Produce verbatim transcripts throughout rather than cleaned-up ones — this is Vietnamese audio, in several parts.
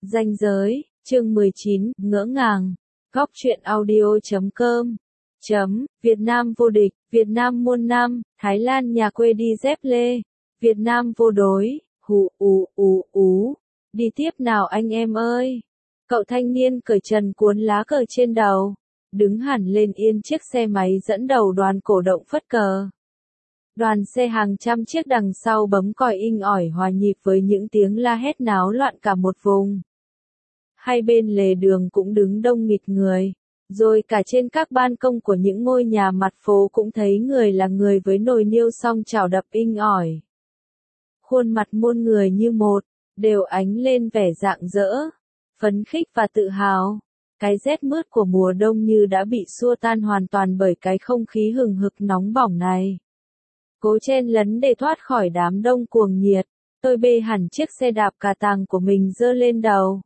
Ranh giới, chương mười chín, ngỡ ngàng. Góc truyện audio chấm com. Chấm, Việt Nam vô địch, Việt Nam muôn năm, Thái Lan nhà quê đi dép lê. Việt Nam vô đối, hù ù ù ú. Đi tiếp nào anh em ơi. Cậu thanh niên cởi trần cuốn lá cờ trên đầu. Đứng hẳn lên yên chiếc xe máy dẫn đầu đoàn cổ động phất cờ. Đoàn xe hàng trăm chiếc đằng sau bấm còi inh ỏi hòa nhịp với những tiếng la hét náo loạn cả một vùng. Hai bên lề đường cũng đứng đông nghịt người, rồi cả trên các ban công của những ngôi nhà mặt phố cũng thấy người là người với nồi niêu song chảo đập inh ỏi. Khuôn mặt muôn người như một, đều ánh lên vẻ rạng rỡ, phấn khích và tự hào. Cái rét mướt của mùa đông như đã bị xua tan hoàn toàn bởi cái không khí hừng hực nóng bỏng này. Cố chen lấn để thoát khỏi đám đông cuồng nhiệt, tôi bê hẳn chiếc xe đạp cà tàng của mình giơ lên đầu.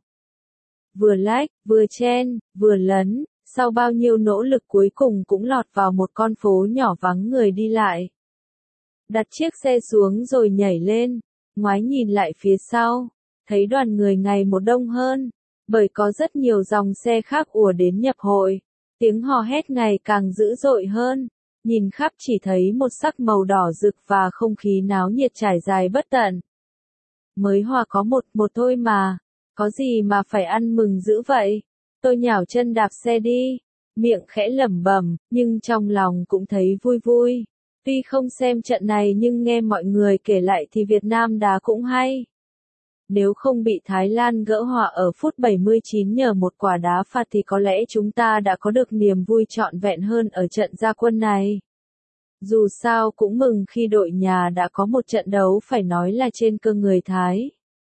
Vừa lách, vừa chen, vừa lấn, sau bao nhiêu nỗ lực cuối cùng cũng lọt vào một con phố nhỏ vắng người đi lại. Đặt chiếc xe xuống rồi nhảy lên, ngoái nhìn lại phía sau, thấy đoàn người ngày một đông hơn, bởi có rất nhiều dòng xe khác ùa đến nhập hội, tiếng hò hét ngày càng dữ dội hơn. Nhìn khắp chỉ thấy một sắc màu đỏ rực và không khí náo nhiệt trải dài bất tận. Mới hòa có một một thôi mà, có gì mà phải ăn mừng dữ vậy? Tôi nhảo chân đạp xe đi, miệng khẽ lẩm bẩm, nhưng trong lòng cũng thấy vui vui. Tuy không xem trận này nhưng nghe mọi người kể lại thì Việt Nam đá cũng hay. Nếu không bị Thái Lan gỡ hòa ở phút bảy mươi chín nhờ một quả đá phạt thì có lẽ chúng ta đã có được niềm vui trọn vẹn hơn ở trận ra quân này. Dù sao cũng mừng khi đội nhà đã có một trận đấu phải nói là trên cơ người Thái.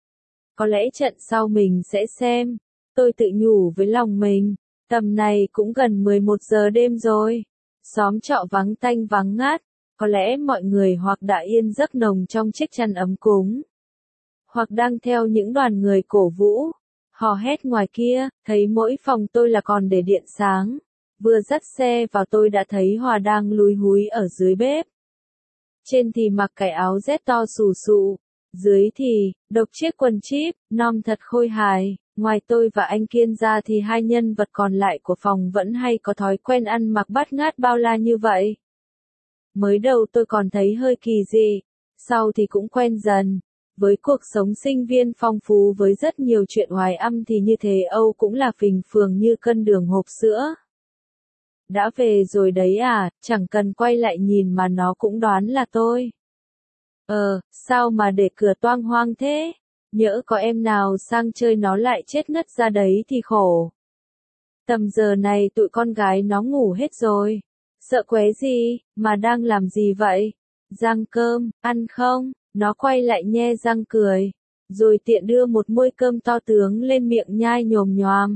Có lẽ trận sau mình sẽ xem. Tôi tự nhủ với lòng mình, tầm này cũng gần mười một giờ đêm rồi. Xóm trọ vắng tanh vắng ngát, có lẽ mọi người hoặc đã yên giấc nồng trong chiếc chăn ấm cúng, hoặc đang theo những đoàn người cổ vũ, hò hét ngoài kia. Thấy mỗi phòng tôi là còn để điện sáng. Vừa dắt xe vào tôi đã thấy Hòa đang lúi húi ở dưới bếp. Trên thì mặc cái áo rét to xù xụ, dưới thì, độc chiếc quần chíp, nom thật khôi hài. Ngoài tôi và anh Kiên ra thì hai nhân vật còn lại của phòng vẫn hay có thói quen ăn mặc bát ngát bao la như vậy. Mới đầu tôi còn thấy hơi kỳ dị, sau thì cũng quen dần. Với cuộc sống sinh viên phong phú với rất nhiều chuyện hoài âm thì như thế Âu cũng là phình phường như cân đường hộp sữa. Đã về rồi đấy à, chẳng cần quay lại nhìn mà nó cũng đoán là tôi. Ờ, sao mà để cửa toang hoang thế? Nhỡ có em nào sang chơi nó lại chết ngất ra đấy thì khổ. Tầm giờ này tụi con gái nó ngủ hết rồi. Sợ qué gì, mà đang làm gì vậy? Rang cơm, ăn không? Nó quay lại nhe răng cười, rồi tiện đưa một muôi cơm to tướng lên miệng nhai nhồm nhoàm.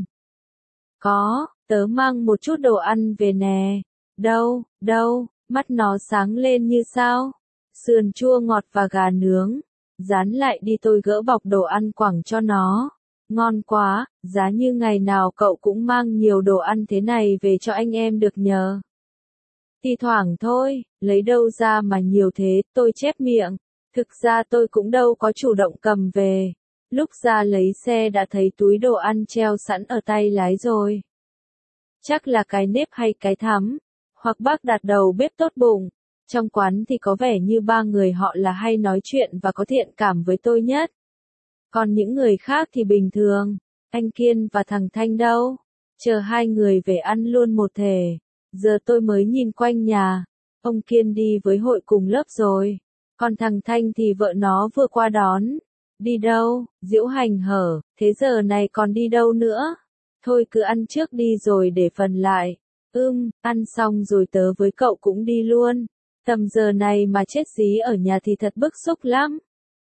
Có, tớ mang một chút đồ ăn về nè. Đâu, đâu, mắt nó sáng lên như sao? Sườn chua ngọt và gà nướng. Dán lại đi, tôi gỡ bọc đồ ăn quẳng cho nó. Ngon quá, giá như ngày nào cậu cũng mang nhiều đồ ăn thế này về cho anh em được nhờ. Thì thoảng thôi, lấy đâu ra mà nhiều thế, tôi chép miệng. Thực ra tôi cũng đâu có chủ động cầm về. Lúc ra lấy xe đã thấy túi đồ ăn treo sẵn ở tay lái rồi. Chắc là cái nếp hay cái thắm. Hoặc bác đặt đầu bếp tốt bụng. Trong quán thì có vẻ như ba người họ là hay nói chuyện và có thiện cảm với tôi nhất. Còn những người khác thì bình thường. Anh Kiên và thằng Thanh đâu? Chờ hai người về ăn luôn một thể. Giờ tôi mới nhìn quanh nhà. Ông Kiên đi với hội cùng lớp rồi. Còn thằng Thanh thì vợ nó vừa qua đón. Đi đâu? Diễu hành hở, thế giờ này còn đi đâu nữa? Thôi cứ ăn trước đi rồi để phần lại. Ưm, ăn xong rồi tớ với cậu cũng đi luôn. Tầm giờ này mà chết dí ở nhà thì thật bức xúc lắm.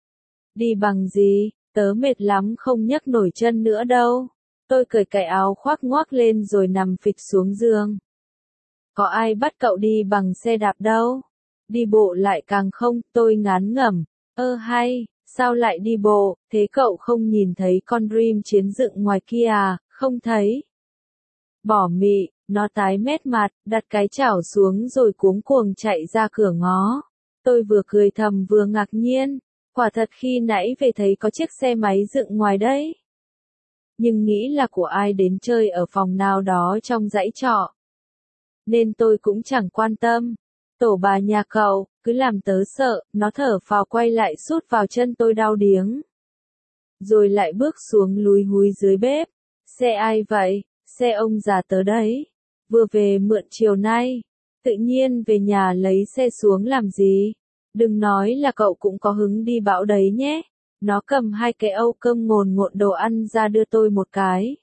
Đi bằng gì? Tớ mệt lắm không nhấc nổi chân nữa đâu. Tôi cởi cái áo khoác ngoác lên rồi nằm phịch xuống giường. Có ai bắt cậu đi bằng xe đạp đâu? Đi bộ lại càng không, tôi ngán ngẩm. Ơ hay, sao lại đi bộ, thế cậu không nhìn thấy con Dream chiến dựng ngoài kia à, không thấy. Bỏ mị, nó tái mét mặt, đặt cái chảo xuống rồi cuống cuồng chạy ra cửa ngó. Tôi vừa cười thầm vừa ngạc nhiên, quả thật khi nãy về thấy có chiếc xe máy dựng ngoài đấy. nhưng nghĩ là của ai đến chơi ở phòng nào đó trong dãy trọ. Nên tôi cũng chẳng quan tâm. Tổ bà nhà cậu, cứ làm tớ sợ, nó thở phào quay lại sút vào chân tôi đau điếng. Rồi lại bước xuống lúi húi dưới bếp. Xe ai vậy? Xe ông già tớ đấy. Vừa về mượn chiều nay. Tự nhiên về nhà lấy xe xuống làm gì? Đừng nói là cậu cũng có hứng đi bão đấy nhé. Nó cầm hai cái âu cơm ngồn ngộn đồ ăn ra đưa tôi một cái.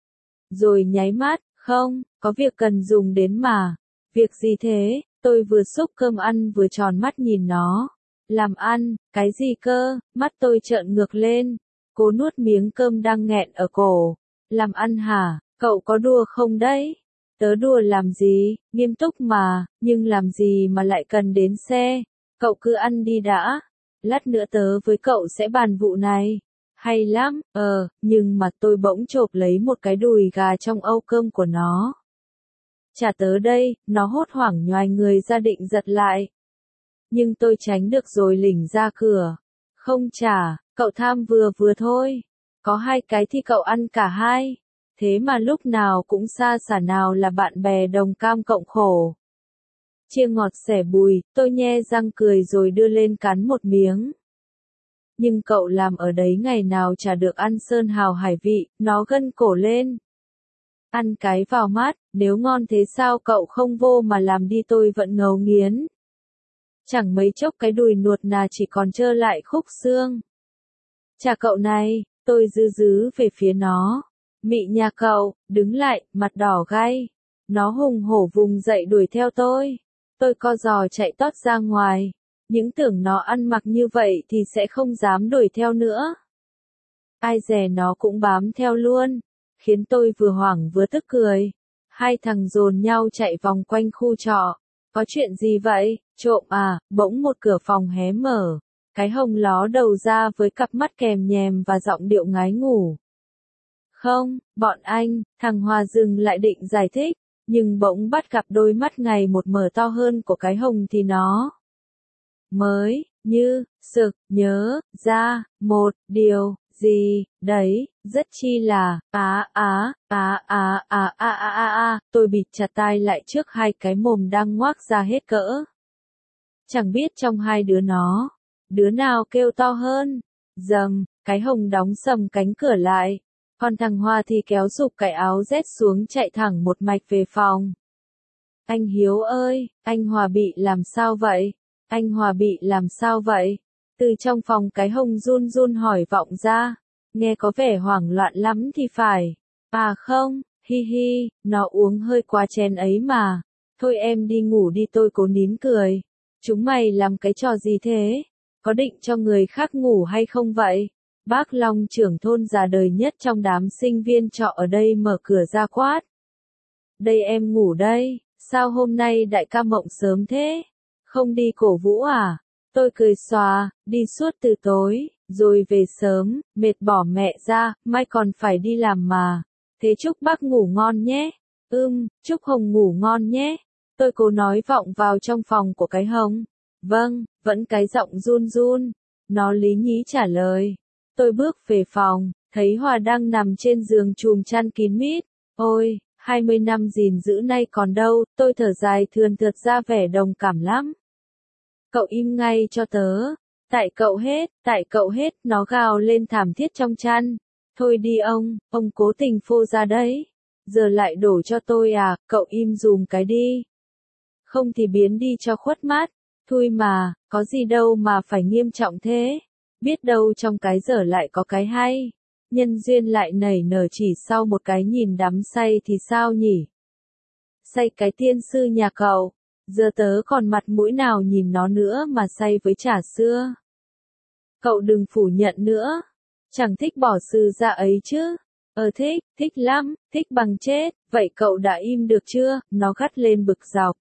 Rồi nháy mắt, không, có việc cần dùng đến mà. Việc gì thế? Tôi vừa xúc cơm ăn vừa tròn mắt nhìn nó. Làm ăn, cái gì cơ? Mắt tôi trợn ngược lên. Cố nuốt miếng cơm đang nghẹn ở cổ. Làm ăn hả? Cậu có đùa không đấy? Tớ đùa làm gì? Nghiêm túc mà, nhưng làm gì mà lại cần đến xe? Cậu cứ ăn đi đã. Lát nữa tớ với cậu sẽ bàn vụ này. Hay lắm, ờ, nhưng mà tôi bỗng chộp lấy một cái đùi gà trong âu cơm của nó. Trả tớ đây, nó hốt hoảng nhoài người ra định giật lại. Nhưng tôi tránh được rồi lỉnh ra cửa. Không trả, cậu tham vừa vừa thôi. Có hai cái thì cậu ăn cả hai. Thế mà lúc nào cũng xa xả, nào là bạn bè đồng cam cộng khổ. Chia ngọt sẻ bùi, tôi nhe răng cười rồi đưa lên cắn một miếng. Nhưng cậu làm ở đấy ngày nào chả được ăn sơn hào hải vị, nó gân cổ lên. Ăn cái vào mắt, nếu ngon thế sao cậu không vô mà làm đi, tôi vẫn ngấu nghiến. Chẳng mấy chốc cái đùi nuột nà chỉ còn trơ lại khúc xương. Chà cậu này, tôi dứ dứ về phía nó. Mị nhà cậu, đứng lại, mặt đỏ gay. Nó hùng hổ vùng dậy đuổi theo tôi. Tôi co giò chạy tót ra ngoài. Những tưởng nó ăn mặc như vậy thì sẽ không dám đuổi theo nữa. Ai dè nó cũng bám theo luôn. Khiến tôi vừa hoảng vừa tức cười. Hai thằng dồn nhau chạy vòng quanh khu trọ. Có chuyện gì vậy? Trộm à? Bỗng một cửa phòng hé mở. Cái Hồng ló đầu ra với cặp mắt kèm nhèm và giọng điệu ngái ngủ. Không, bọn anh, thằng Hòa dừng lại định giải thích, nhưng bỗng bắt gặp đôi mắt ngày một mở to hơn của cái Hồng thì nó mới, như, sực, nhớ, ra, một, điều, gì, đấy, rất chi là, á á, á á á á á á á, tôi bịt chặt tai lại trước hai cái mồm đang ngoác ra hết cỡ. Chẳng biết trong hai đứa nó, đứa nào kêu to hơn. Dầm, cái Hồng đóng sầm cánh cửa lại. Còn thằng Hoa thì kéo giục cái áo rét xuống chạy thẳng một mạch về phòng. Anh Hiếu ơi, anh Hòa bị làm sao vậy? Anh Hòa bị làm sao vậy? Từ trong phòng cái Hồng run run hỏi vọng ra. Nghe có vẻ hoảng loạn lắm thì phải. À không, hi hi, nó uống hơi quá chén ấy mà. Thôi em đi ngủ đi, tôi cố nín cười. Chúng mày làm cái trò gì thế? Có định cho người khác ngủ hay không vậy? Bác Long trưởng thôn già đời nhất trong đám sinh viên trọ ở đây mở cửa ra quát. Đây em ngủ đây, sao hôm nay đại ca mộng sớm thế? Không đi cổ vũ à? Tôi cười xòa, đi suốt từ tối, rồi về sớm, mệt bỏ mẹ ra, mai còn phải đi làm mà. Thế chúc bác ngủ ngon nhé. Ưm, chúc Hồng ngủ ngon nhé. Tôi cố nói vọng vào trong phòng của cái Hồng. Vâng, vẫn cái giọng run run. Nó lý nhí trả lời. Tôi bước về phòng, thấy Hòa đang nằm trên giường chùm chăn kín mít. Ôi, hai mươi năm gìn giữ nay còn đâu, tôi thở dài thườn thượt ra vẻ đồng cảm lắm. Cậu im ngay cho tớ. Tại cậu hết, tại cậu hết, nó gào lên thảm thiết trong chăn. Thôi đi ông, ông cố tình phô ra đấy. Giờ lại đổ cho tôi à, cậu im dùm cái đi. Không thì biến đi cho khuất mắt. Thôi mà, có gì đâu mà phải nghiêm trọng thế. Biết đâu trong cái dở lại có cái hay. Nhân duyên lại nảy nở chỉ sau một cái nhìn đắm say thì sao nhỉ? Say cái tiên sư nhà cậu. Giờ tớ còn mặt mũi nào nhìn nó nữa mà say với trà sữa. Cậu đừng phủ nhận nữa. Chẳng thích bỏ sư ra ấy chứ. Ờ thích, thích lắm, thích bằng chết. Vậy cậu đã im được chưa? Nó gắt lên bực dọc.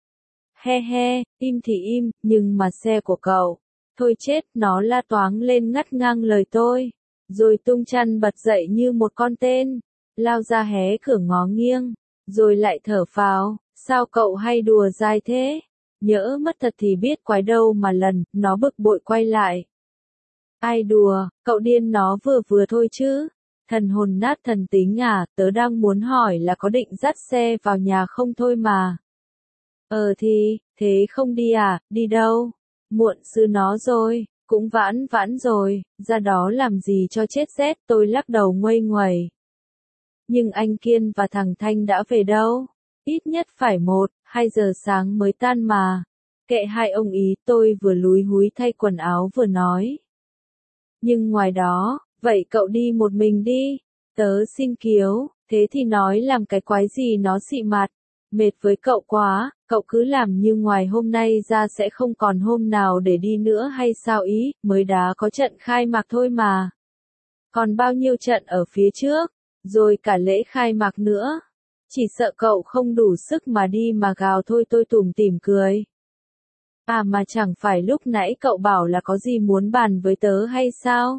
He he, im thì im, nhưng mà xe của cậu. Thôi chết, nó la toáng lên ngắt ngang lời tôi. Rồi tung chăn bật dậy như một con tên. Lao ra hé cửa ngó nghiêng. Rồi lại thở phào, sao cậu hay đùa dai thế? Nhỡ mất thật thì biết quái đâu mà lần, nó bực bội quay lại. Ai đùa, cậu điên, nó vừa vừa thôi chứ. Thần hồn nát thần tính à, tớ đang muốn hỏi là có định dắt xe vào nhà không thôi mà. Ờ thì, thế không đi à, đi đâu? Muộn sư nó rồi, cũng vãn vãn rồi, ra đó làm gì cho chết rét, tôi lắc đầu nguây nguẩy. Nhưng anh Kiên và thằng Thanh đã về đâu? Ít nhất phải một, hai giờ sáng mới tan mà. Kệ hai ông ý, tôi vừa lúi húi thay quần áo vừa nói. Nhưng ngoài đó, vậy cậu đi một mình đi. Tớ xin kiếu, thế thì nói làm cái quái gì nó xị mặt. Mệt với cậu quá, cậu cứ làm như ngoài hôm nay ra sẽ không còn hôm nào để đi nữa hay sao ý, mới đá có trận khai mạc thôi mà. Còn bao nhiêu trận ở phía trước, rồi cả lễ khai mạc nữa. Chỉ sợ cậu không đủ sức mà đi mà gào thôi, tôi tủm tỉm cười. À mà chẳng phải lúc nãy cậu bảo là có gì muốn bàn với tớ hay sao?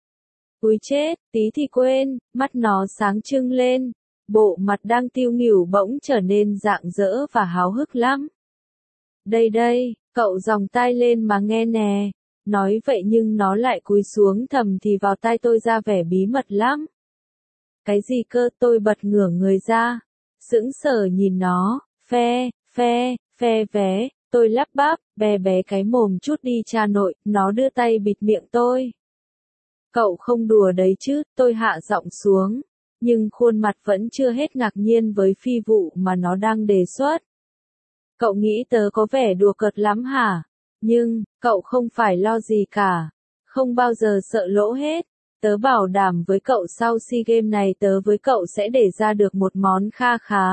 Úi chết, tí thì quên, mắt nó sáng trưng lên. Bộ mặt đang tiêu nghỉu bỗng trở nên rạng rỡ và háo hức lắm. Đây đây, cậu giòng tai lên mà nghe nè. Nói vậy nhưng nó lại cúi xuống thầm thì vào tai tôi ra vẻ bí mật lắm. Cái gì cơ, tôi bật ngửa người ra. Sững sờ nhìn nó, phe, phe, phe vé, tôi lắp bắp, bé bé cái mồm chút đi cha nội, nó đưa tay bịt miệng tôi. Cậu không đùa đấy chứ, tôi hạ giọng xuống. Nhưng khuôn mặt vẫn chưa hết ngạc nhiên với phi vụ mà nó đang đề xuất. Cậu nghĩ tớ có vẻ đùa cợt lắm hả? Nhưng, cậu không phải lo gì cả. Không bao giờ sợ lỗ hết. Tớ bảo đảm với cậu sau SEA Games này tớ với cậu sẽ để ra được một món kha khá.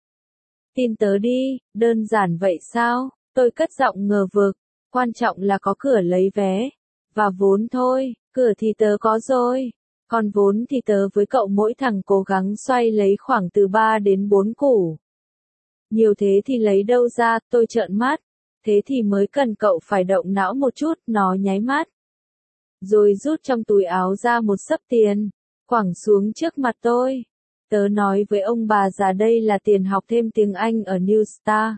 Tin tớ đi, đơn giản vậy sao? Tôi cất giọng ngờ vực. Quan trọng là có cửa lấy vé. Và vốn thôi, cửa thì tớ có rồi. Còn vốn thì tớ với cậu mỗi thằng cố gắng xoay lấy khoảng từ ba đến bốn củ. Nhiều thế thì lấy đâu ra, tôi trợn mắt. Thế thì mới cần cậu phải động não một chút, nó nháy mắt. Rồi rút trong túi áo ra một xấp tiền, quẳng xuống trước mặt tôi. Tớ nói với ông bà già đây là tiền học thêm tiếng Anh ở New Star.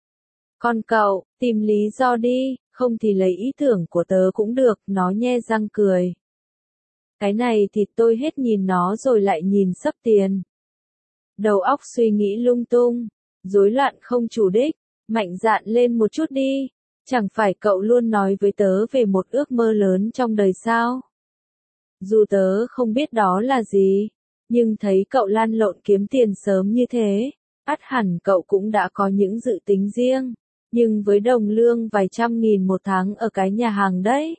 Còn cậu, tìm lý do đi, không thì lấy ý tưởng của tớ cũng được, nó nhe răng cười. Cái này thì tôi hết nhìn nó rồi lại nhìn xấp tiền. Đầu óc suy nghĩ lung tung, rối loạn không chủ đích, mạnh dạn lên một chút đi. Chẳng phải cậu luôn nói với tớ về một ước mơ lớn trong đời sao? Dù tớ không biết đó là gì, nhưng thấy cậu lăn lộn kiếm tiền sớm như thế, ắt hẳn cậu cũng đã có những dự tính riêng, nhưng với đồng lương vài trăm nghìn một tháng ở cái nhà hàng đấy.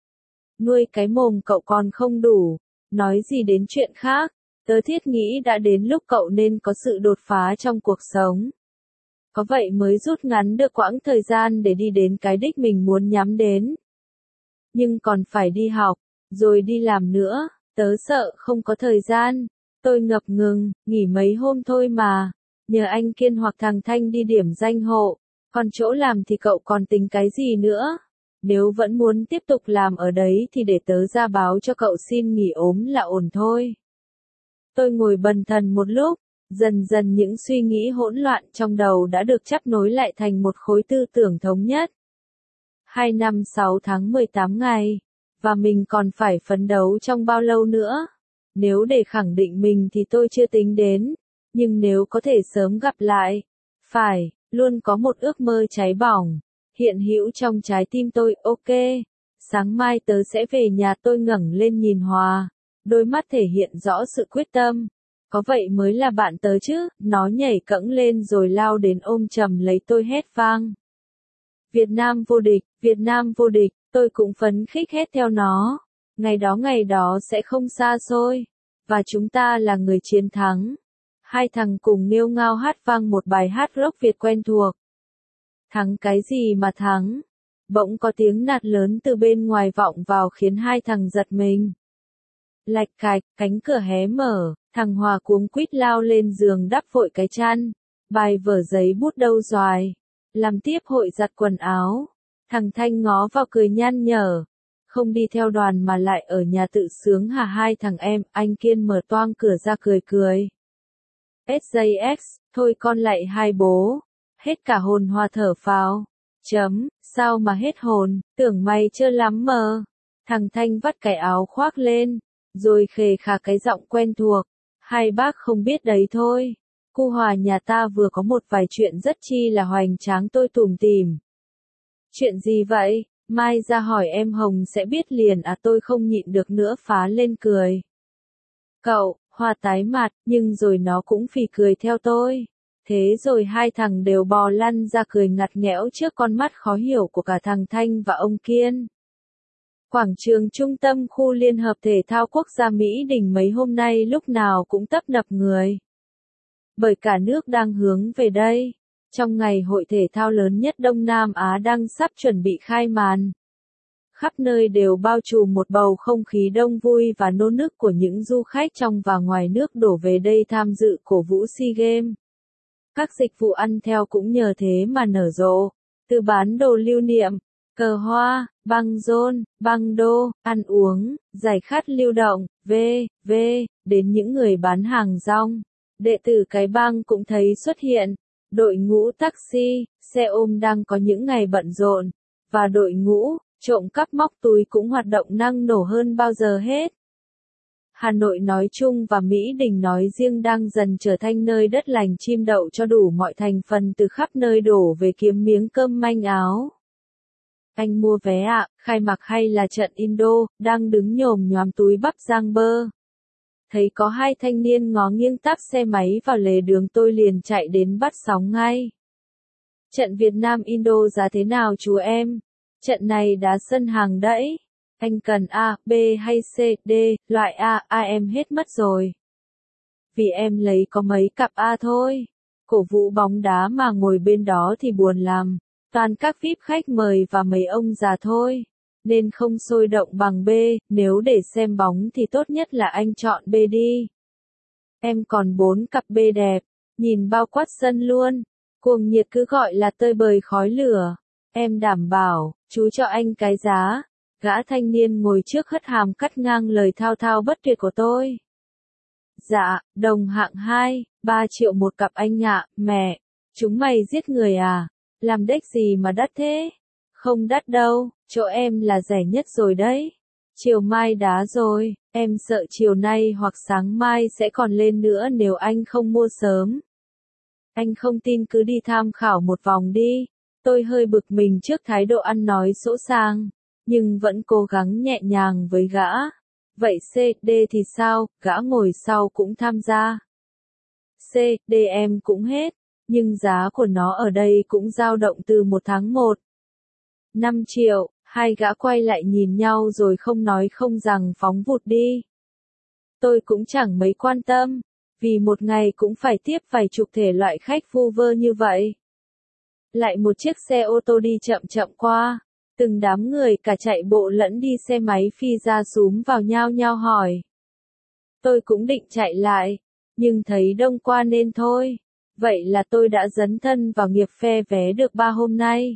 Nuôi cái mồm cậu còn không đủ, nói gì đến chuyện khác, tớ thiết nghĩ đã đến lúc cậu nên có sự đột phá trong cuộc sống. Có vậy mới rút ngắn được quãng thời gian để đi đến cái đích mình muốn nhắm đến. Nhưng còn phải đi học, rồi đi làm nữa, tớ sợ không có thời gian. Tôi ngập ngừng, nghỉ mấy hôm thôi mà. Nhờ anh Kiên hoặc thằng Thanh đi điểm danh hộ. Còn chỗ làm thì cậu còn tính cái gì nữa? Nếu vẫn muốn tiếp tục làm ở đấy thì để tớ ra báo cho cậu xin nghỉ ốm là ổn thôi. Tôi ngồi bần thần một lúc. Dần dần những suy nghĩ hỗn loạn trong đầu đã được chắp nối lại thành một khối tư tưởng thống nhất. Hai năm sáu tháng mười tám ngày. Và mình còn phải phấn đấu trong bao lâu nữa? Nếu để khẳng định mình thì tôi chưa tính đến. Nhưng nếu có thể sớm gặp lại. Phải, luôn có một ước mơ cháy bỏng. Hiện hữu trong trái tim tôi, ok. Sáng mai tớ sẽ về nhà, tôi ngẩng lên nhìn Hòa. Đôi mắt thể hiện rõ sự quyết tâm. Có vậy mới là bạn tớ chứ, nó nhảy cẫng lên rồi lao đến ôm chầm lấy tôi hét vang. Việt Nam vô địch, Việt Nam vô địch, tôi cũng phấn khích hét theo nó. Ngày đó ngày đó sẽ không xa xôi. Và chúng ta là người chiến thắng. Hai thằng cùng nghêu ngao hát vang một bài hát rock Việt quen thuộc. Thắng cái gì mà thắng? Bỗng có tiếng nạt lớn từ bên ngoài vọng vào khiến hai thằng giật mình. Lạch cạch, cánh cửa hé mở, thằng Hòa cuống quýt lao lên giường đắp vội cái chăn. Bài vở giấy bút đâu doài. Làm tiếp hội giặt quần áo. Thằng Thanh ngó vào cười nhăn nhở. Không đi theo đoàn mà lại ở nhà tự sướng hả hai thằng em, anh Kiên mở toang cửa ra cười cười. ét gi ích, thôi con lại hai bố. Hết cả hồn Hòa thở phào. Chấm, sao mà hết hồn, tưởng mày chưa lắm mờ. Thằng Thanh vắt cái áo khoác lên. rồi khề khà cái giọng quen thuộc. Hai bác không biết đấy thôi. Cu Hòa nhà ta vừa có một vài chuyện rất chi là hoành tráng tôi tủm tỉm. Chuyện gì vậy? Mai ra hỏi em Hồng sẽ biết liền à, tôi không nhịn được nữa phá lên cười. Cậu, Hòa tái mặt, nhưng rồi nó cũng phì cười theo tôi. Thế rồi hai thằng đều bò lăn ra cười ngặt nghẽo trước con mắt khó hiểu của cả thằng Thanh và ông Kiên. Quảng trường trung tâm khu Liên hợp Thể thao Quốc gia Mỹ Đình mấy hôm nay lúc nào cũng tấp nập người. Bởi cả nước đang hướng về đây. Trong ngày hội thể thao lớn nhất Đông Nam Á đang sắp chuẩn bị khai màn. Khắp nơi đều bao trùm một bầu không khí đông vui và nô nức của những du khách trong và ngoài nước đổ về đây tham dự cổ vũ SEA Games. Các dịch vụ ăn theo cũng nhờ thế mà nở rộ. Từ bán đồ lưu niệm, cờ hoa, băng rôn, băng đô, ăn uống, giải khát lưu động, v.v. đến những người bán hàng rong. Đệ tử cái bang cũng thấy xuất hiện. Đội ngũ taxi, xe ôm đang có những ngày bận rộn. Và đội ngũ trộm cắp móc túi cũng hoạt động năng nổ hơn bao giờ hết. Hà Nội nói chung và Mỹ Đình nói riêng đang dần trở thành nơi đất lành chim đậu cho đủ mọi thành phần từ khắp nơi đổ về kiếm miếng cơm manh áo. Anh mua vé ạ, à, khai mạc hay là trận Indo, đang đứng nhồm nhoàm túi bắp giang bơ. Thấy có hai thanh niên ngó nghiêng táp xe máy vào lề đường tôi liền chạy đến bắt sóng ngay. Trận Việt Nam Indo giá thế nào chú em? Trận này đá sân hàng đẫy. Anh cần A, B hay C, D, loại A, A em hết mất rồi. Vì em lấy có mấy cặp A thôi. Cổ vũ bóng đá mà ngồi bên đó thì buồn lắm. Toàn các vi ai pi khách mời và mấy ông già thôi. Nên không sôi động bằng B, nếu để xem bóng thì tốt nhất là anh chọn B đi. Em còn bốn cặp B đẹp, nhìn bao quát sân luôn. Cuồng nhiệt cứ gọi là tơi bời khói lửa. Em đảm bảo, chú cho anh cái giá. Gã thanh niên ngồi trước hất hàm cắt ngang lời thao thao bất tuyệt của tôi. Dạ, đồng hạng hai, ba triệu một cặp anh ạ, mẹ. Chúng mày giết người à? Làm đếch gì mà đắt thế? Không đắt đâu, chỗ em là rẻ nhất rồi đấy. Chiều mai đá rồi, em sợ chiều nay hoặc sáng mai sẽ còn lên nữa nếu anh không mua sớm. Anh không tin cứ đi tham khảo một vòng đi. Tôi hơi bực mình trước thái độ ăn nói sỗ sàng, nhưng vẫn cố gắng nhẹ nhàng với gã. Vậy C, D thì sao? Gã ngồi sau cũng tham gia. C, D em cũng hết, nhưng giá của nó ở đây cũng dao động từ một tháng một. năm triệu, hai gã quay lại nhìn nhau rồi không nói không rằng phóng vụt đi. Tôi cũng chẳng mấy quan tâm, vì một ngày cũng phải tiếp vài chục thể loại khách vu vơ như vậy. Lại một chiếc xe ô tô đi chậm chậm qua, từng đám người cả chạy bộ lẫn đi xe máy phi ra súm vào nhao nhao hỏi. Tôi cũng định chạy lại, nhưng thấy đông qua nên thôi. Vậy là tôi đã dấn thân vào nghiệp phe vé được ba hôm nay.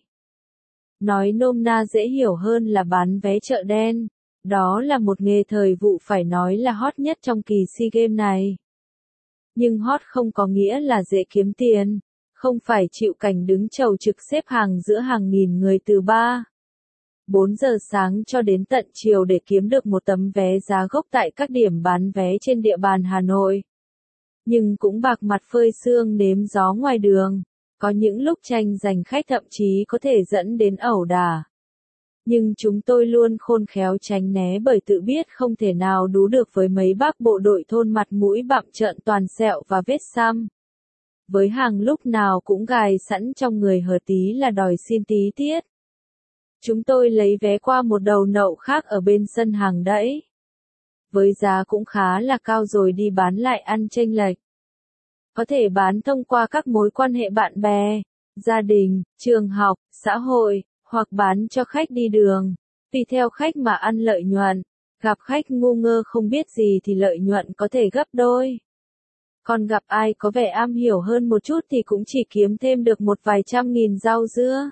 Nói nôm na dễ hiểu hơn là bán vé chợ đen. Đó là một nghề thời vụ phải nói là hot nhất trong kỳ SEA Games này. Nhưng hot không có nghĩa là dễ kiếm tiền. Không phải chịu cảnh đứng chầu trực xếp hàng giữa hàng nghìn người từ ba, bốn giờ sáng cho đến tận chiều để kiếm được một tấm vé giá gốc tại các điểm bán vé trên địa bàn Hà Nội. Nhưng cũng bạc mặt phơi sương nếm gió ngoài đường. Có những lúc tranh giành khách thậm chí có thể dẫn đến ẩu đả. Nhưng chúng tôi luôn khôn khéo tránh né bởi tự biết không thể nào đú được với mấy bác bộ đội thôn mặt mũi bặm trợn toàn sẹo và vết xăm. Với hàng lúc nào cũng gài sẵn trong người hở tí là đòi xin tí tiết. Chúng tôi lấy vé qua một đầu nậu khác ở bên sân hàng đẫy. Với giá cũng khá là cao rồi đi bán lại ăn chênh lệch. Có thể bán thông qua các mối quan hệ bạn bè, gia đình, trường học, xã hội, hoặc bán cho khách đi đường. Tùy theo khách mà ăn lợi nhuận. Gặp khách ngu ngơ không biết gì thì lợi nhuận có thể gấp đôi. Còn gặp ai có vẻ am hiểu hơn một chút thì cũng chỉ kiếm thêm được một vài trăm nghìn rau dưa.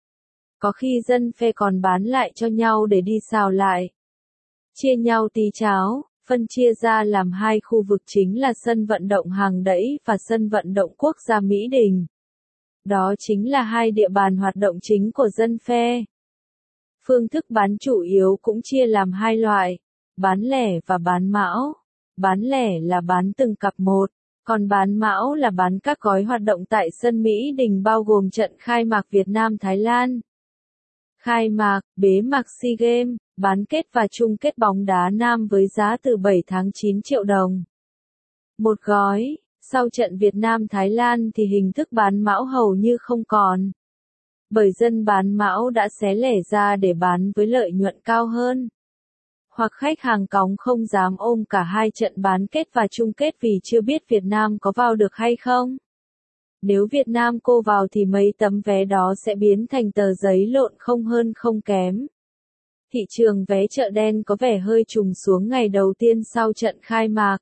Có khi dân phe còn bán lại cho nhau để đi xào lại. Chia nhau tí cháo, phân chia ra làm hai khu vực chính là sân vận động Hàng Đẫy và sân vận động Quốc gia Mỹ Đình. Đó chính là hai địa bàn hoạt động chính của dân phe. Phương thức bán chủ yếu cũng chia làm hai loại. bán lẻ và bán mão. Bán lẻ là bán từng cặp một, còn bán mão là bán các gói hoạt động tại sân Mỹ Đình bao gồm trận khai mạc Việt Nam-Thái Lan. Khai mạc, bế mạc SEA Games, bán kết và chung kết bóng đá nam với giá từ bảy tháng chín triệu đồng. Một gói, sau trận Việt Nam-Thái Lan thì hình thức bán mão hầu như không còn. Bởi dân bán mão đã xé lẻ ra để bán với lợi nhuận cao hơn. Hoặc khách hàng cóng không dám ôm cả hai trận bán kết và chung kết vì chưa biết Việt Nam có vào được hay không. Nếu Việt Nam cô vào thì mấy tấm vé đó sẽ biến thành tờ giấy lộn không hơn không kém. Thị trường vé chợ đen có vẻ hơi trùng xuống ngày đầu tiên sau trận khai mạc.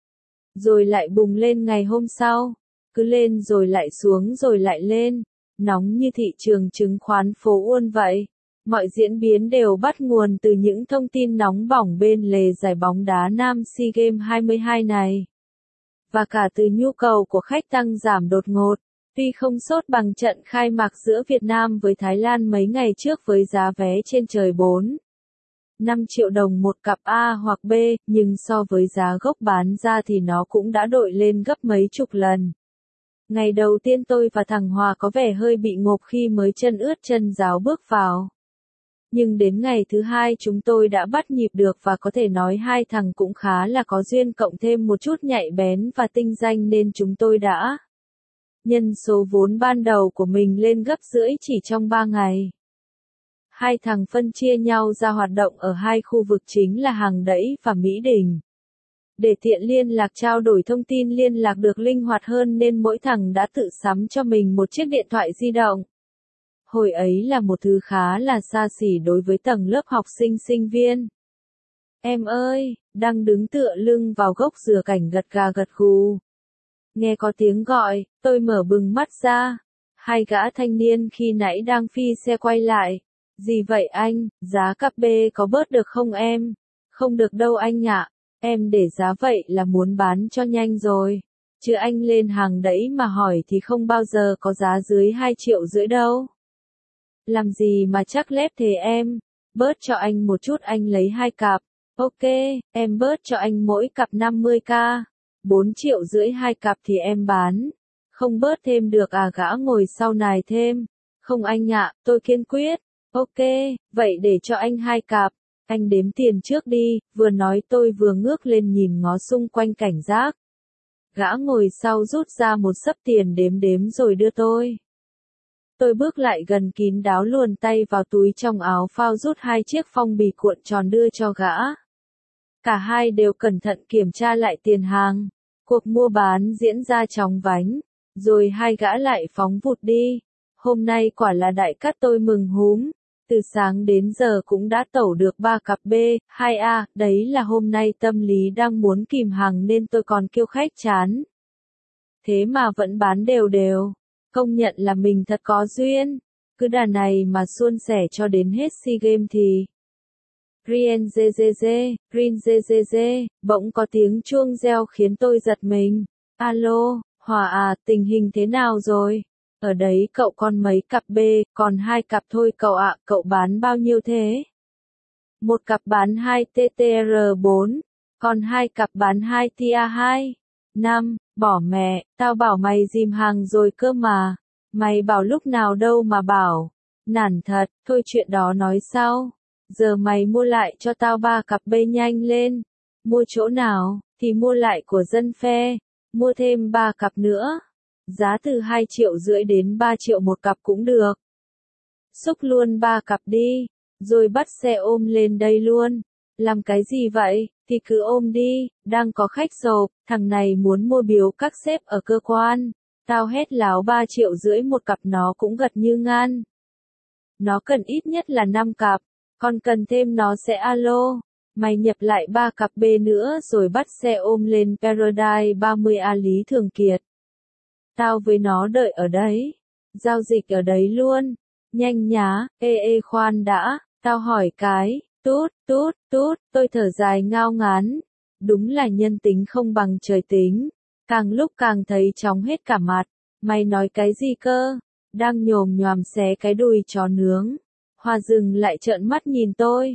Rồi lại bùng lên ngày hôm sau. Cứ lên rồi lại xuống rồi lại lên. Nóng như thị trường chứng khoán phố Uôn vậy. Mọi diễn biến đều bắt nguồn từ những thông tin nóng bỏng bên lề giải bóng đá nam SEA Games hai mươi hai này. Và cả từ nhu cầu của khách tăng giảm đột ngột. Tuy không sốt bằng trận khai mạc giữa Việt Nam với Thái Lan mấy ngày trước với giá vé trên trời bốn, năm triệu đồng một cặp A hoặc B, nhưng so với giá gốc bán ra thì nó cũng đã đội lên gấp mấy chục lần. Ngày đầu tiên tôi và thằng Hòa có vẻ hơi bị ngộp khi mới chân ướt chân ráo bước vào. Nhưng đến ngày thứ hai chúng tôi đã bắt nhịp được và có thể nói hai thằng cũng khá là có duyên cộng thêm một chút nhạy bén và tinh danh nên chúng tôi đã nhân số vốn ban đầu của mình lên gấp rưỡi chỉ trong ba ngày. Hai thằng phân chia nhau ra hoạt động ở hai khu vực chính là Hàng Đẫy và Mỹ Đình. Để tiện liên lạc trao đổi thông tin liên lạc được linh hoạt hơn nên mỗi thằng đã tự sắm cho mình một chiếc điện thoại di động. Hồi ấy là một thứ khá là xa xỉ đối với tầng lớp học sinh sinh viên. Em ơi, đang đứng tựa lưng vào gốc dừa cảnh gật gà gật gù. Nghe có tiếng gọi, tôi mở bừng mắt ra. Hai gã thanh niên khi nãy đang phi xe quay lại. Gì vậy anh, giá cặp B có bớt được không em? Không được đâu anh ạ, em để giá vậy là muốn bán cho nhanh rồi. Chứ anh lên Hàng Đẫy mà hỏi thì không bao giờ có giá dưới hai triệu rưỡi đâu. Làm gì mà chắc lép thế em, bớt cho anh một chút anh lấy hai cặp. Ok, em bớt cho anh mỗi cặp năm mươi k. bốn triệu rưỡi hai cặp thì em bán. Không bớt thêm được à gã ngồi sau này thêm. Không anh ạ, tôi kiên quyết. Ok, vậy để cho anh hai cặp. Anh đếm tiền trước đi, vừa nói tôi vừa ngước lên nhìn ngó xung quanh cảnh giác. Gã ngồi sau rút ra một xấp tiền đếm đếm rồi đưa tôi. Tôi bước lại gần kín đáo luồn tay vào túi trong áo phao rút hai chiếc phong bì cuộn tròn đưa cho gã. Cả hai đều cẩn thận kiểm tra lại tiền hàng. Cuộc mua bán diễn ra chóng vánh. Rồi hai gã lại phóng vụt đi. Hôm nay quả là đại cát tôi mừng húm. Từ sáng đến giờ cũng đã tẩu được ba cặp B, hai A, đấy là hôm nay tâm lý đang muốn kìm hàng nên tôi còn kêu khách chán. Thế mà vẫn bán đều đều. Công nhận là mình thật có duyên. Cứ đà này mà suôn sẻ cho đến hết SEA Games thì. Rien dê dê dê, Rin dê dê dê, bỗng có tiếng chuông reo khiến tôi giật mình. Alo, Hòa à, tình hình thế nào rồi? Ở đấy cậu còn mấy cặp B, còn hai cặp thôi cậu ạ, cậu bán bao nhiêu thế? Một cặp bán hai T T R bốn, còn hai cặp bán hai T A hai. năm, bỏ mẹ, tao bảo mày dìm hàng rồi cơ mà. Mày bảo lúc nào đâu mà bảo. Nản thật, thôi chuyện đó nói sau. Giờ mày mua lại cho tao ba cặp B nhanh lên. Mua chỗ nào, thì mua lại của dân phe. Mua thêm ba cặp nữa. Giá từ hai triệu rưỡi đến ba triệu một cặp cũng được. Xúc luôn ba cặp đi, rồi bắt xe ôm lên đây luôn. Làm cái gì vậy, thì cứ ôm đi, đang có khách rộp, thằng này muốn mua biếu các sếp ở cơ quan. Tao hét láo ba triệu rưỡi một cặp nó cũng gật như ngan. Nó cần ít nhất là năm cặp, còn cần thêm nó sẽ alo. Mày nhập lại ba cặp B nữa rồi bắt xe ôm lên Paradise ba mươi A Lý Thường Kiệt. Tao với nó đợi ở đấy. Giao dịch ở đấy luôn. Nhanh nhá, ê ê khoan đã, tao hỏi cái, tút, tút, tút, tôi thở dài ngao ngán. Đúng là nhân tính không bằng trời tính. Càng lúc càng thấy chóng hết cả mặt. Mày nói cái gì cơ? Đang nhồm nhoàm xé cái đùi chó nướng. Hòa dừng lại trợn mắt nhìn tôi.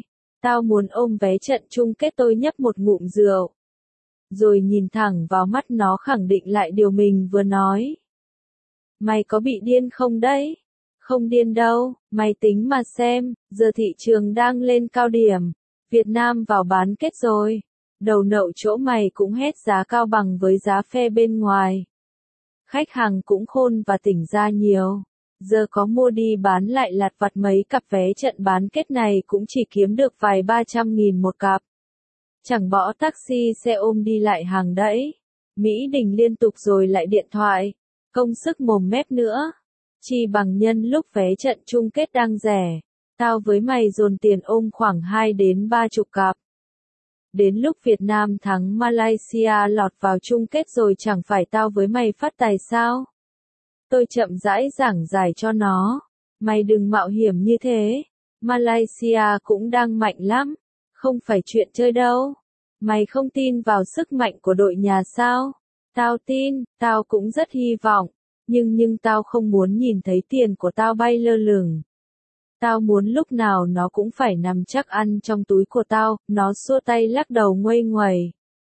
Tao muốn ôm vé trận chung kết. Tôi nhấp một ngụm rượu. Rồi nhìn thẳng vào mắt nó khẳng định lại điều mình vừa nói. Mày có bị điên không đấy? Không điên đâu, mày tính mà xem, giờ thị trường đang lên cao điểm. Việt Nam vào bán kết rồi. Đầu nậu chỗ mày cũng hét giá cao bằng với giá phe bên ngoài. Khách hàng cũng khôn và tỉnh ra nhiều. Giờ có mua đi bán lại lặt vặt mấy cặp vé trận bán kết này cũng chỉ kiếm được vài ba trăm nghìn một cặp. Chẳng bỏ taxi xe ôm đi lại hàng đẫy. Mỹ Đình liên tục rồi lại điện thoại. Công sức mồm mép nữa. Chi bằng nhân lúc vé trận chung kết đang rẻ. Tao với mày dồn tiền ôm khoảng hai đến ba chục cặp. Đến lúc Việt Nam thắng Malaysia lọt vào chung kết rồi chẳng phải tao với mày phát tài sao? Tôi chậm rãi giảng giải cho nó. Mày đừng mạo hiểm như thế. Malaysia cũng đang mạnh lắm. Không phải chuyện chơi đâu. Mày không tin vào sức mạnh của đội nhà sao? Tao tin, tao cũng rất hy vọng. Nhưng nhưng tao không muốn nhìn thấy tiền của tao bay lơ lửng. Tao muốn lúc nào nó cũng phải nằm chắc ăn trong túi của tao. Nó xua tay lắc đầu nguây nguẩy.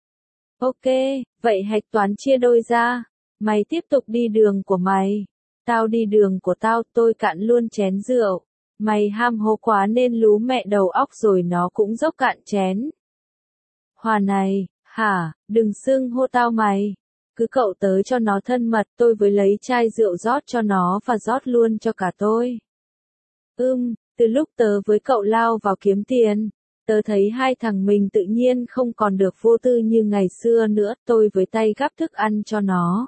Ok, vậy hạch toán chia đôi ra. Mày tiếp tục đi đường của mày. Tao đi đường của tao. Tôi cạn luôn chén rượu. Mày ham hố quá nên lú mẹ đầu óc rồi nó cũng dốc cạn chén. Hòa này, hả, đừng xưng hô tao mày. Cứ cậu tới cho nó thân mật. Tôi với lấy chai rượu rót cho nó và rót luôn cho cả tôi. Ưm, từ lúc tớ với cậu lao vào kiếm tiền, tớ thấy hai thằng mình tự nhiên không còn được vô tư như ngày xưa nữa. Tôi với tay gắp thức ăn cho nó.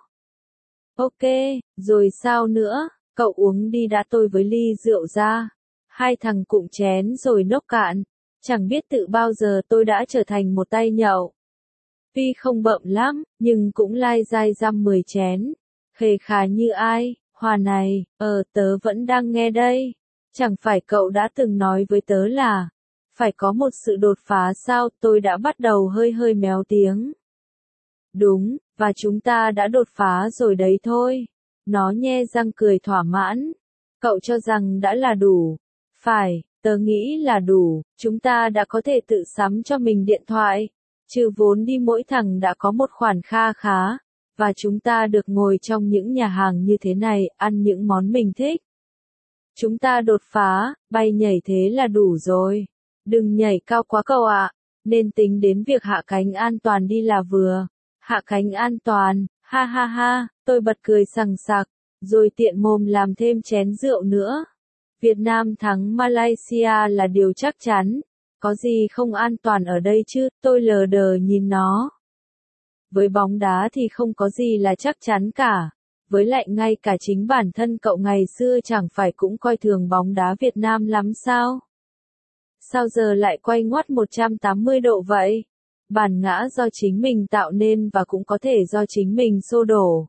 Ok, rồi sao nữa, cậu uống đi đã. Tôi với ly rượu ra. Hai thằng cụm chén rồi nốc cạn. Chẳng biết tự bao giờ tôi đã trở thành một tay nhậu. Tuy không bậm lắm, nhưng cũng lai dai dăm mười chén. Khề khà như ai, Hòa này, ờ tớ vẫn đang nghe đây. Chẳng phải cậu đã từng nói với tớ là, phải có một sự đột phá sao? Tôi đã bắt đầu hơi hơi méo tiếng. Đúng, và chúng ta đã đột phá rồi đấy thôi. Nó nhe răng cười thỏa mãn. Cậu cho rằng đã là đủ. Phải, tớ nghĩ là đủ. Chúng ta đã có thể tự sắm cho mình điện thoại. Trừ vốn đi mỗi thằng đã có một khoản kha khá. Và chúng ta được ngồi trong những nhà hàng như thế này, ăn những món mình thích. Chúng ta đột phá, bay nhảy thế là đủ rồi. Đừng nhảy cao quá cậu ạ. Nên tính đến việc hạ cánh an toàn đi là vừa. Hạ cánh an toàn, ha ha ha, tôi bật cười sằng sặc, rồi tiện mồm làm thêm chén rượu nữa. Việt Nam thắng Malaysia là điều chắc chắn. Có gì không an toàn ở đây chứ? Tôi lờ đờ nhìn nó. Với bóng đá thì không có gì là chắc chắn cả. Với lại ngay cả chính bản thân cậu ngày xưa chẳng phải cũng coi thường bóng đá Việt Nam lắm sao? Sao giờ lại quay ngoắt một trăm tám mươi độ vậy? Bản ngã do chính mình tạo nên và cũng có thể do chính mình xô đổ.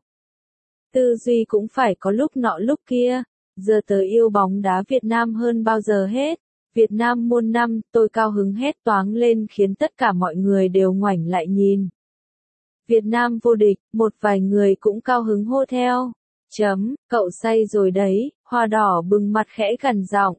Tư duy cũng phải có lúc nọ lúc kia. Giờ tớ yêu bóng đá Việt Nam hơn bao giờ hết. Việt Nam muôn năm, tôi cao hứng hét toáng lên khiến tất cả mọi người đều ngoảnh lại nhìn. Việt Nam vô địch, một vài người cũng cao hứng hô theo. Chấm, cậu say rồi đấy, Hoa đỏ bừng mặt khẽ gằn giọng.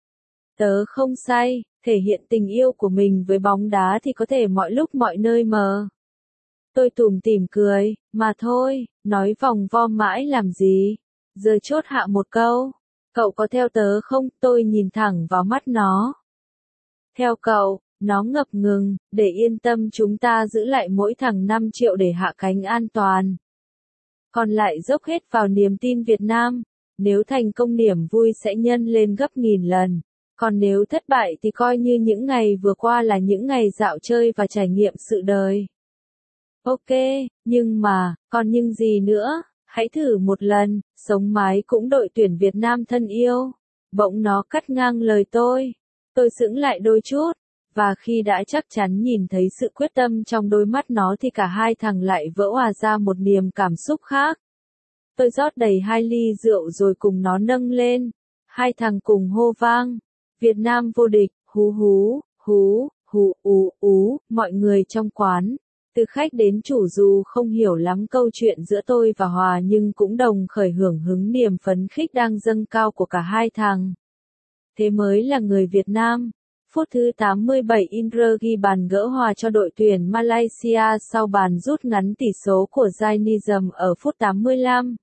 Tớ không say, thể hiện tình yêu của mình với bóng đá thì có thể mọi lúc mọi nơi mà. Tôi tủm tỉm cười, mà thôi, nói vòng vo mãi làm gì. Giờ chốt hạ một câu. Cậu có theo tớ không? Tôi nhìn thẳng vào mắt nó. Theo cậu, nó ngập ngừng, để yên tâm chúng ta giữ lại mỗi thằng năm triệu để hạ cánh an toàn. Còn lại dốc hết vào niềm tin Việt Nam. Nếu thành công niềm vui sẽ nhân lên gấp nghìn lần. Còn nếu thất bại thì coi như những ngày vừa qua là những ngày dạo chơi và trải nghiệm sự đời. Ok, nhưng mà, còn nhưng gì nữa? Hãy thử một lần, sống mái cũng đội tuyển Việt Nam thân yêu. Bỗng nó cắt ngang lời tôi. Tôi sững lại đôi chút. Và khi đã chắc chắn nhìn thấy sự quyết tâm trong đôi mắt nó thì cả hai thằng lại vỡ òa ra một niềm cảm xúc khác. Tôi rót đầy hai ly rượu rồi cùng nó nâng lên. Hai thằng cùng hô vang. Việt Nam vô địch, hú hú, hú, hú, ú, ú, mọi người trong quán. Từ khách đến chủ dù không hiểu lắm câu chuyện giữa tôi và Hòa nhưng cũng đồng khởi hưởng hứng niềm phấn khích đang dâng cao của cả hai thằng. Thế mới là người Việt Nam. Phút thứ tám mươi bảy Indra ghi bàn gỡ hòa cho đội tuyển Malaysia sau bàn rút ngắn tỷ số của Zainism ở phút tám mươi lăm.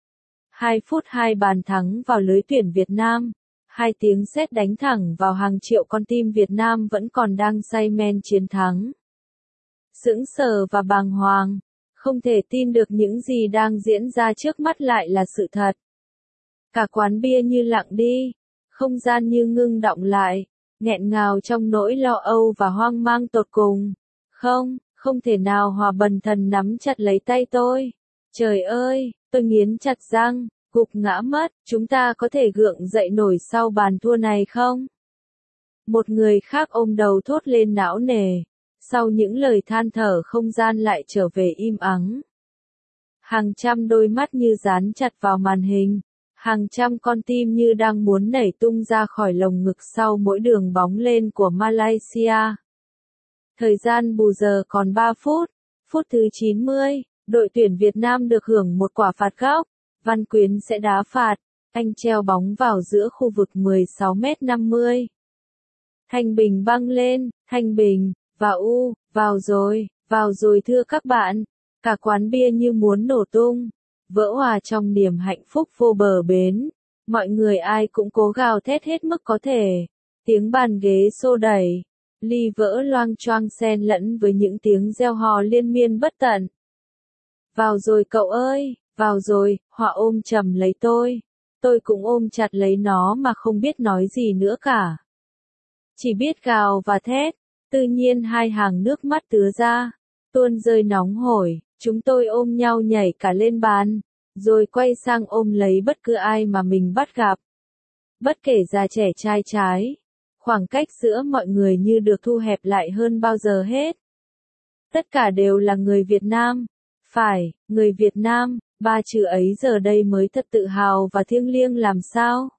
hai phút hai bàn thắng vào lưới tuyển Việt Nam. Hai tiếng sét đánh thẳng vào hàng triệu con tim Việt Nam vẫn còn đang say men chiến thắng. Sững sờ và bàng hoàng, không thể tin được những gì đang diễn ra trước mắt lại là sự thật. Cả quán bia như lặng đi, không gian như ngưng đọng lại, nghẹn ngào trong nỗi lo âu và hoang mang tột cùng. Không, không thể nào. Hòa Bần Thần nắm chặt lấy tay tôi. Trời ơi, tôi nghiến chặt răng, gục ngã mất, chúng ta có thể gượng dậy nổi sau bàn thua này không? Một người khác ôm đầu thốt lên não nề. Sau những lời than thở không gian lại trở về im ắng. Hàng trăm đôi mắt như dán chặt vào màn hình. Hàng trăm con tim như đang muốn nảy tung ra khỏi lồng ngực sau mỗi đường bóng lên của Malaysia. Thời gian bù giờ còn ba phút. Phút thứ chín mươi, đội tuyển Việt Nam được hưởng một quả phạt góc. Văn Quyến sẽ đá phạt. Anh treo bóng vào giữa khu vực mười sáu mét năm mươi. Thanh Bình băng lên, Thanh Bình, và u, vào rồi, vào rồi thưa các bạn. Cả quán bia như muốn nổ tung. Vỡ hòa trong niềm hạnh phúc vô bờ bến. Mọi người ai cũng cố gào thét hết mức có thể. Tiếng bàn ghế xô đẩy. Ly vỡ loang choang xen lẫn với những tiếng reo hò liên miên bất tận. Vào rồi cậu ơi, vào rồi. Hòa ôm chầm lấy tôi. Tôi cũng ôm chặt lấy nó mà không biết nói gì nữa cả. Chỉ biết gào và thét. Tự nhiên hai hàng nước mắt tứa ra. Tuôn rơi nóng hổi. Chúng tôi ôm nhau nhảy cả lên bàn, rồi quay sang ôm lấy bất cứ ai mà mình bắt gặp. Bất kể già trẻ trai trái, khoảng cách giữa mọi người như được thu hẹp lại hơn bao giờ hết. Tất cả đều là người Việt Nam. Phải, người Việt Nam, ba chữ ấy giờ đây mới thật tự hào và thiêng liêng làm sao.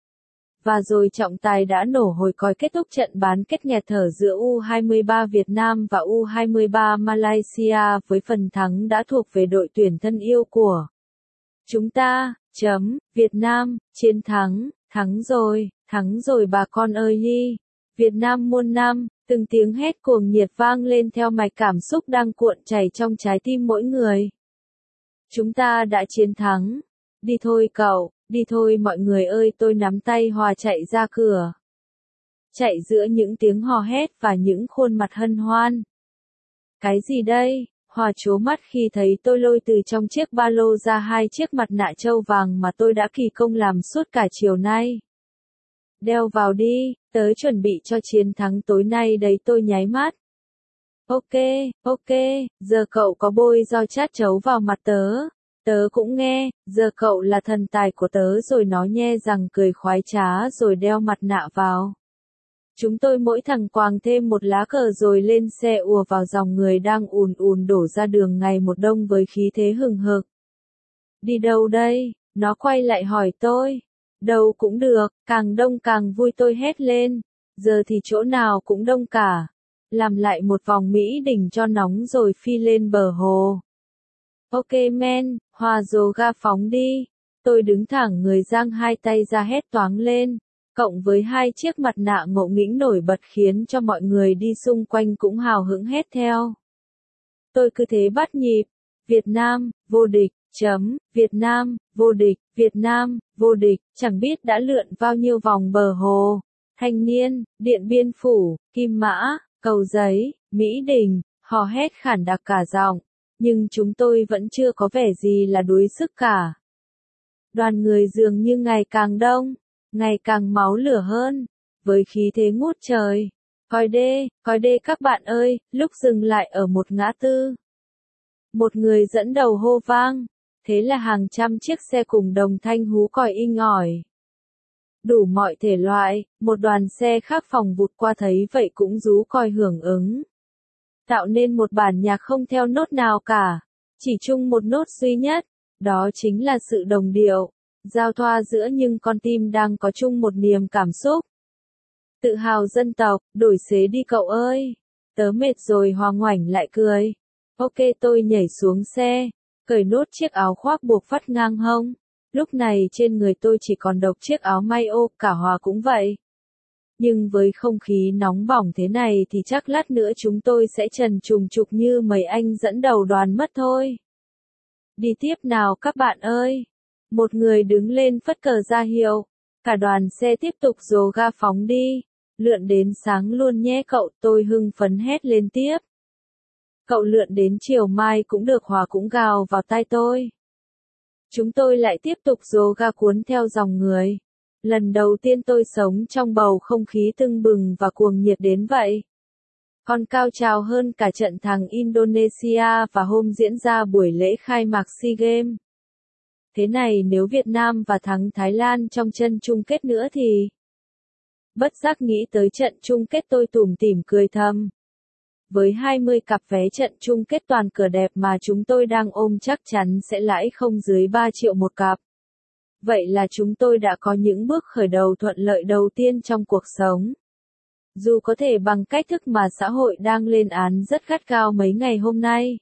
Và rồi trọng tài đã nổ hồi còi kết thúc trận bán kết nghẹt thở giữa U hai mươi ba Việt Nam và U hai mươi ba Malaysia với phần thắng đã thuộc về đội tuyển thân yêu của chúng ta. Chấm, Việt Nam, chiến thắng, thắng rồi, thắng rồi bà con ơi đi. Việt Nam muôn năm, từng tiếng hét cuồng nhiệt vang lên theo mạch cảm xúc đang cuộn chảy trong trái tim mỗi người. Chúng ta đã chiến thắng. Đi thôi cậu. Đi thôi mọi người ơi, tôi nắm tay Hòa chạy ra cửa. Chạy giữa những tiếng hò hét và những khuôn mặt hân hoan. Cái gì đây? Hòa trố mắt khi thấy tôi lôi từ trong chiếc ba lô ra hai chiếc mặt nạ trâu vàng mà tôi đã kỳ công làm suốt cả chiều nay. Đeo vào đi, tớ chuẩn bị cho chiến thắng tối nay đấy, tôi nháy mắt. Ok, ok, giờ cậu có bôi rau chát chấu vào mặt tớ. Tớ cũng nghe, giờ cậu là thần tài của tớ rồi, nó nhe răng cười khoái trá rồi đeo mặt nạ vào. Chúng tôi mỗi thằng quàng thêm một lá cờ rồi lên xe ùa vào dòng người đang ùn ùn đổ ra đường ngày một đông với khí thế hừng hực. Đi đâu đây? Nó quay lại hỏi tôi. Đâu cũng được, càng đông càng vui, tôi hét lên. Giờ thì chỗ nào cũng đông cả. Làm lại một vòng Mỹ Đình cho nóng rồi phi lên bờ hồ. Ok men, Hòa dồ ga phóng đi. Tôi đứng thẳng người giang hai tay ra hét toáng lên. Cộng với hai chiếc mặt nạ ngộ nghĩnh nổi bật khiến cho mọi người đi xung quanh cũng hào hứng hét theo. Tôi cứ thế bắt nhịp. Việt Nam, vô địch, chấm, Việt Nam, vô địch, Việt Nam, vô địch, chẳng biết đã lượn bao nhiêu vòng bờ hồ. Thanh Niên, Điện Biên Phủ, Kim Mã, Cầu Giấy, Mỹ Đình, hò hét khản đặc cả giọng. Nhưng chúng tôi vẫn chưa có vẻ gì là đuối sức cả. Đoàn người dường như ngày càng đông, ngày càng máu lửa hơn, với khí thế ngút trời. Coi đê, coi đê các bạn ơi, lúc dừng lại ở một ngã tư. Một người dẫn đầu hô vang, thế là hàng trăm chiếc xe cùng đồng thanh hú còi inh ỏi. Đủ mọi thể loại, một đoàn xe khác phòng vụt qua thấy vậy cũng rú còi hưởng ứng. Tạo nên một bản nhạc không theo nốt nào cả, chỉ chung một nốt duy nhất, đó chính là sự đồng điệu, giao thoa giữa những con tim đang có chung một niềm cảm xúc. Tự hào dân tộc, đổi xế đi cậu ơi, tớ mệt rồi. Hòa ngoảnh lại cười. Ok, tôi nhảy xuống xe, cởi nốt chiếc áo khoác buộc vắt ngang hông. Lúc này trên người tôi chỉ còn độc chiếc áo may ô, cả Hòa cũng vậy. Nhưng với không khí nóng bỏng thế này thì chắc lát nữa chúng tôi sẽ trần trùng trục như mấy anh dẫn đầu đoàn mất thôi. Đi tiếp nào các bạn ơi. Một người đứng lên phất cờ ra hiệu. Cả đoàn xe tiếp tục dồ ga phóng đi. Lượn đến sáng luôn nhé cậu, tôi hưng phấn hét lên tiếp. Cậu lượn đến chiều mai cũng được, Hòa cũng gào vào tai tôi. Chúng tôi lại tiếp tục dồ ga cuốn theo dòng người. Lần đầu tiên tôi sống trong bầu không khí tưng bừng và cuồng nhiệt đến vậy. Còn cao trào hơn cả trận thắng Indonesia và hôm diễn ra buổi lễ khai mạc SEA Games. Thế này nếu Việt Nam và thắng Thái Lan trong trận chung kết nữa thì... Bất giác nghĩ tới trận chung kết tôi tủm tỉm cười thầm. Với hai mươi cặp vé trận chung kết toàn cửa đẹp mà chúng tôi đang ôm chắc chắn sẽ lãi không dưới ba triệu một cặp. Vậy là chúng tôi đã có những bước khởi đầu thuận lợi đầu tiên trong cuộc sống. Dù có thể bằng cách thức mà xã hội đang lên án rất gắt gao mấy ngày hôm nay.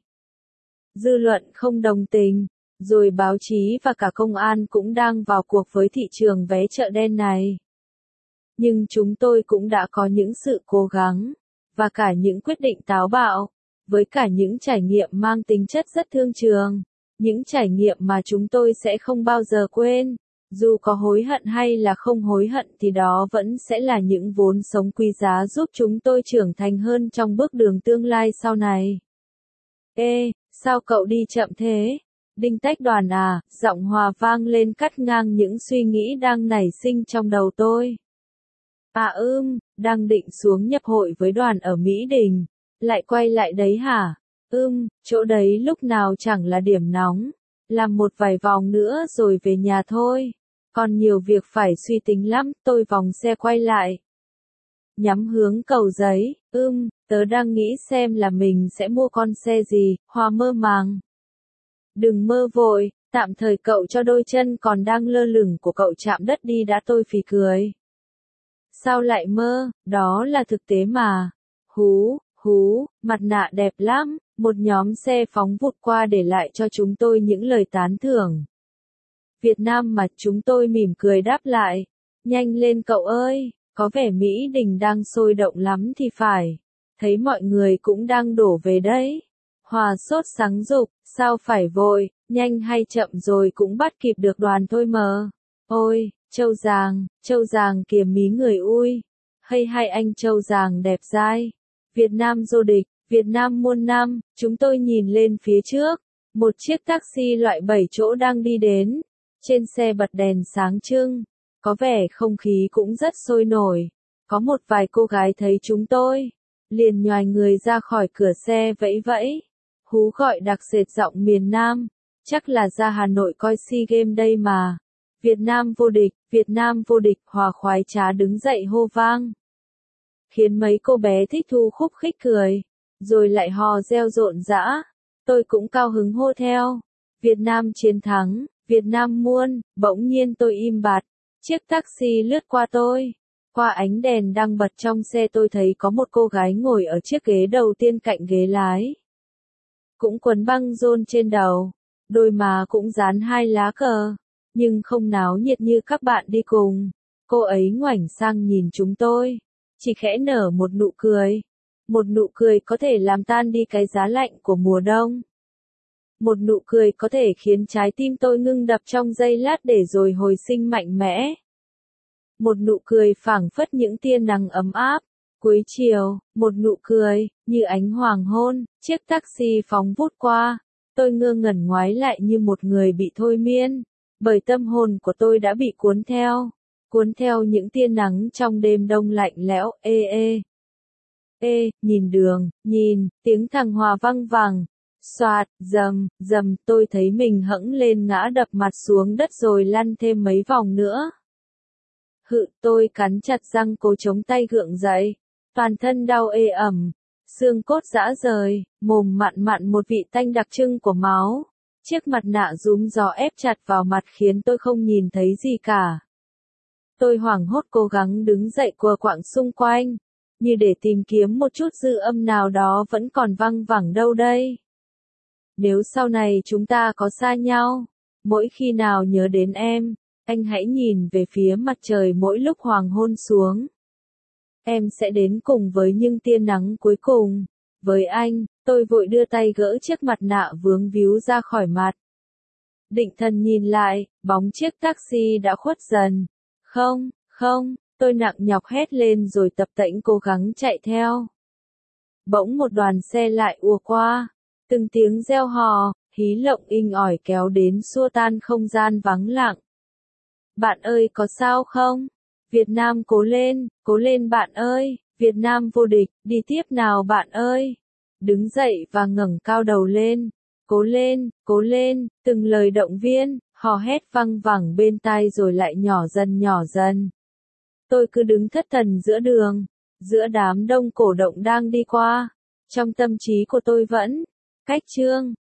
Dư luận không đồng tình, rồi báo chí và cả công an cũng đang vào cuộc với thị trường vé chợ đen này. Nhưng chúng tôi cũng đã có những sự cố gắng, và cả những quyết định táo bạo, với cả những trải nghiệm mang tính chất rất thương trường. Những trải nghiệm mà chúng tôi sẽ không bao giờ quên, dù có hối hận hay là không hối hận thì đó vẫn sẽ là những vốn sống quý giá giúp chúng tôi trưởng thành hơn trong bước đường tương lai sau này. Ê, sao cậu đi chậm thế? Đinh Tách Đoàn à, giọng Hòa vang lên cắt ngang những suy nghĩ đang nảy sinh trong đầu tôi. À ưm, đang định xuống nhập hội với đoàn ở Mỹ Đình, lại quay lại đấy hả? Ưm, chỗ đấy lúc nào chẳng là điểm nóng, làm một vài vòng nữa rồi về nhà thôi. Còn nhiều việc phải suy tính lắm, tôi vòng xe quay lại. Nhắm hướng Cầu Giấy, ưm, tớ đang nghĩ xem là mình sẽ mua con xe gì, Hòa mơ màng. Đừng mơ vội, tạm thời cậu cho đôi chân còn đang lơ lửng của cậu chạm đất đi đã, tôi phì cười. Sao lại mơ, đó là thực tế mà. Hú, hú, mặt nạ đẹp lắm, một nhóm xe phóng vụt qua để lại cho chúng tôi những lời tán thưởng. Việt Nam mà, chúng tôi mỉm cười đáp lại. Nhanh lên cậu ơi, có vẻ Mỹ Đình đang sôi động lắm thì phải. Thấy mọi người cũng đang đổ về đấy. Hòa sốt sắng dục, sao phải vội, nhanh hay chậm rồi cũng bắt kịp được đoàn thôi mờ. Ôi, Châu Giàng, Châu Giàng kìa mí người ui. Hay hay anh Châu Giàng đẹp dai. Việt Nam vô địch, Việt Nam muôn năm, chúng tôi nhìn lên phía trước. Một chiếc taxi loại bảy chỗ đang đi đến. Trên xe bật đèn sáng trưng. Có vẻ không khí cũng rất sôi nổi. Có một vài cô gái thấy chúng tôi. Liền nhoài người ra khỏi cửa xe vẫy vẫy. Hú gọi đặc sệt giọng miền Nam. Chắc là ra Hà Nội coi SEA Games đây mà. Việt Nam vô địch, Việt Nam vô địch, Hòa khoái trá đứng dậy hô vang. Khiến mấy cô bé thích thú khúc khích cười. Rồi lại hò reo rộn rã. Tôi cũng cao hứng hô theo. Việt Nam chiến thắng, Việt Nam muôn, bỗng nhiên tôi im bặt. Chiếc taxi lướt qua tôi. Qua ánh đèn đang bật trong xe tôi thấy có một cô gái ngồi ở chiếc ghế đầu tiên cạnh ghế lái. Cũng quấn băng rôn trên đầu. Đôi má cũng dán hai lá cờ. Nhưng không náo nhiệt như các bạn đi cùng. Cô ấy ngoảnh sang nhìn chúng tôi. Chỉ khẽ nở một nụ cười. Một nụ cười có thể làm tan đi cái giá lạnh của mùa đông. Một nụ cười có thể khiến trái tim tôi ngưng đập trong giây lát để rồi hồi sinh mạnh mẽ. Một nụ cười phảng phất những tia nắng ấm áp. Cuối chiều, một nụ cười, như ánh hoàng hôn, chiếc taxi phóng vút qua. Tôi ngơ ngẩn ngoái lại như một người bị thôi miên. Bởi tâm hồn của tôi đã bị cuốn theo. Cuốn theo những tia nắng trong đêm đông lạnh lẽo, ê ê. Ê, nhìn đường, nhìn, tiếng thằng Hòa văng vẳng. Xoạt, dầm, dầm, tôi thấy mình hẫng lên ngã đập mặt xuống đất rồi lăn thêm mấy vòng nữa. Hự, tôi cắn chặt răng cố chống tay gượng dậy. Toàn thân đau ê ẩm. Xương cốt rã rời, mồm mặn mặn một vị tanh đặc trưng của máu. Chiếc mặt nạ rúm gió ép chặt vào mặt khiến tôi không nhìn thấy gì cả. Tôi hoảng hốt cố gắng đứng dậy quờ quạng xung quanh. Như để tìm kiếm một chút dư âm nào đó vẫn còn văng vẳng đâu đây. Nếu sau này chúng ta có xa nhau, mỗi khi nào nhớ đến em, anh hãy nhìn về phía mặt trời mỗi lúc hoàng hôn xuống. em sẽ đến cùng với những tia nắng cuối cùng. Với anh, tôi vội đưa tay gỡ chiếc mặt nạ vướng víu ra khỏi mặt. Định thần nhìn lại, bóng chiếc taxi đã khuất dần. Không, không, tôi nặng nhọc hét lên rồi tập tễnh cố gắng chạy theo. Bỗng một đoàn xe lại ùa qua, từng tiếng reo hò, hí lộng inh ỏi kéo đến xua tan không gian vắng lặng. Bạn ơi có sao không? Việt Nam cố lên, cố lên bạn ơi, Việt Nam vô địch, đi tiếp nào bạn ơi. Đứng dậy và ngẩng cao đầu lên. Cố lên, cố lên, từng lời động viên, hò hét văng vẳng bên tai rồi lại nhỏ dần nhỏ dần. Tôi cứ đứng thất thần giữa đường, giữa đám đông cổ động đang đi qua. Trong tâm trí của tôi vẫn, cách chương,